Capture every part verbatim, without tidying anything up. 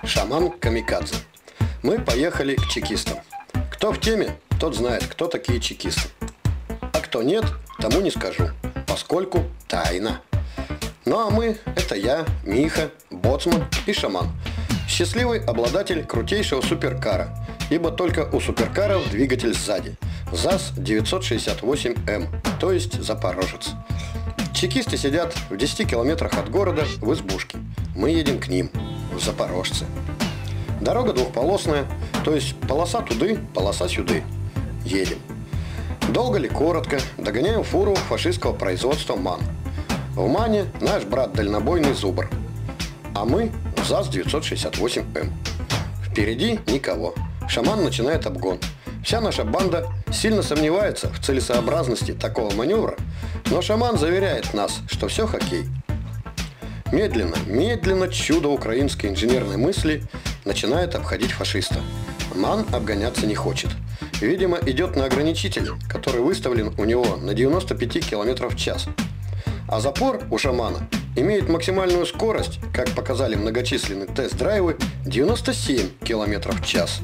Шаман Камикадзе. Мы поехали к чекистам. Кто в теме, тот знает, кто такие чекисты. А кто нет, тому не скажу, поскольку тайна. Ну а мы – это я, Миха, боцман и шаман. Счастливый обладатель крутейшего суперкара, ибо только у суперкаров двигатель сзади. ЗАЗ девятьсот шестьдесят восемь эм, то есть Запорожец. Чекисты сидят в десяти километрах от города в избушке. Мы едем к ним, в Запорожце. Дорога двухполосная, то есть полоса туды, полоса сюды. Едем. Долго ли, коротко, догоняем фуру фашистского производства МАН. В МАНе наш брат дальнобойный Зубр. А мы в ЗАЗ девятьсот шестьдесят восемь эм. Впереди никого. Шаман начинает обгон. Вся наша банда сильно сомневается в целесообразности такого маневра, но шаман заверяет нас, что все хоккей. Медленно, медленно чудо украинской инженерной мысли начинает обходить фашиста. МАН обгоняться не хочет. Видимо, идет на ограничитель, который выставлен у него на девяносто пять километров в час. А запор у шамана имеет максимальную скорость, как показали многочисленные тест-драйвы, девяносто семь километров в час.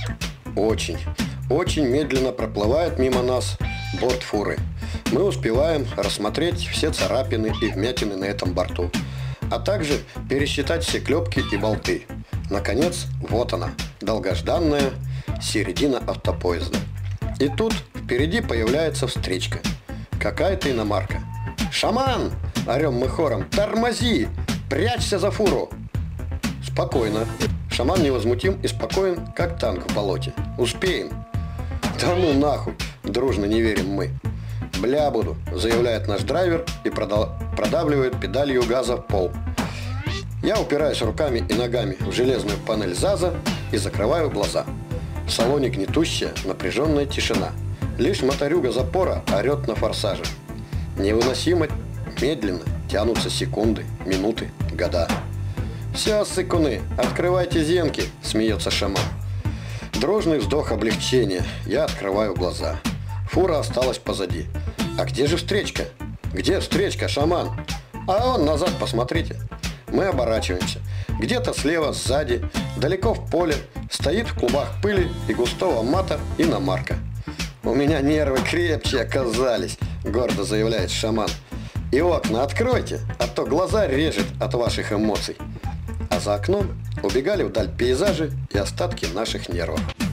Очень, очень медленно проплывает мимо нас борт фуры. Мы успеваем рассмотреть все царапины и вмятины на этом борту, а также пересчитать все клепки и болты. Наконец, вот она, долгожданная середина автопоезда. И тут впереди появляется встречка. Какая-то иномарка. «Шаман!» – орем мы хором. «Тормози! Прячься за фуру!» Спокойно. Шаман невозмутим и спокоен, как танк в болоте. Успеем. «Да ну нахуй!» – дружно не верим мы. «Бля буду!» – заявляет наш драйвер и продавливает педалью газа в пол. Я упираюсь руками и ногами в железную панель ЗАЗа и закрываю глаза. В салоне гнетущая, напряженная тишина. Лишь моторюга запора орет на форсаже. Невыносимо медленно тянутся секунды, минуты, года. «Все, сыкуны, открывайте зенки!» – смеется шаман. Дрожный вздох облегчения. Я открываю глаза. Фура осталась позади. А где же встречка? Где встречка, шаман? А вон назад посмотрите. Мы оборачиваемся. Где-то слева, сзади, далеко в поле, стоит в клубах пыли и густого мата иномарка. «У меня нервы крепче оказались», – гордо заявляет шаман. «И окна откройте, а то глаза режет от ваших эмоций». А за окном убегали вдаль пейзажи и остатки наших нервов.